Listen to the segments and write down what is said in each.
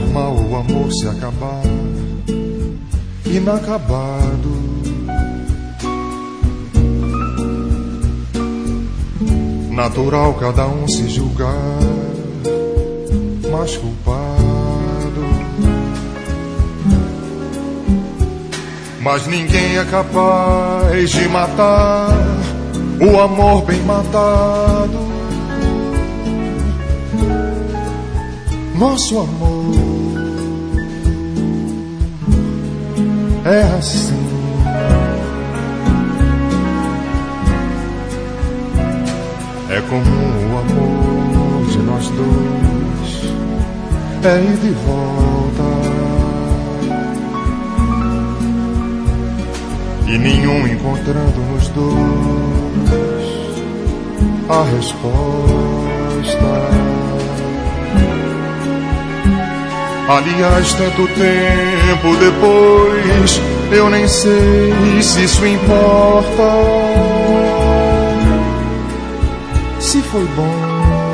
normal o amor se acabar, inacabado. Natural cada um se julgar mais culpado. Mas ninguém é capaz de matar o amor bem matado. Nosso amor é assim. É comum o amor de nós dois, é ir de volta. E nenhum encontrando nos dois a resposta. Aliás, tanto tempo depois, eu nem sei se isso importa. Se foi bom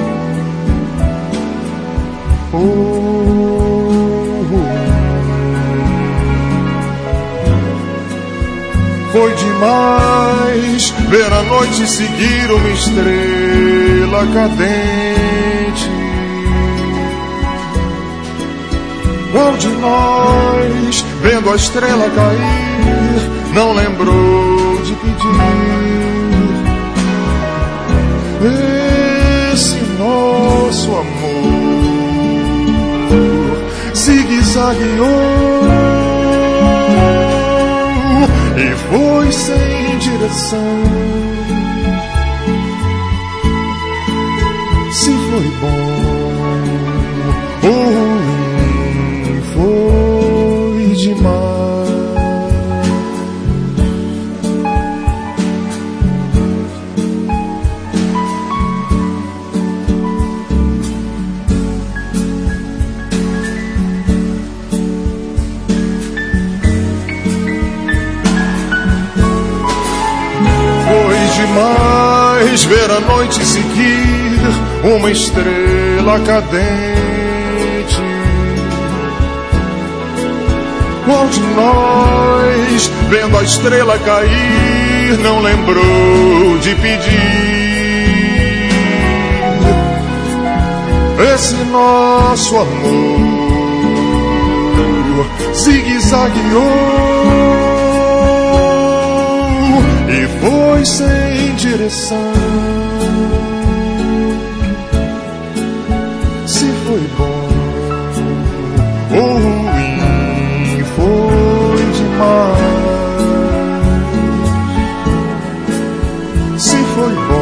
ou ruim. Foi demais ver a noite seguir uma estrela cadente. Qual de nós, vendo a estrela cair, não lembrou de pedir? Esse nosso amor zigue-zagueou e foi sem direção. Se foi bom ou ruim, foi demais. Demais ver a noite seguir uma estrela cadente. Qual de nós, vendo a estrela cair, não lembrou de pedir? Esse nosso amor zigue-zagueou e foi sem direção. Se foi bom ou ruim, foi demais. Se foi bom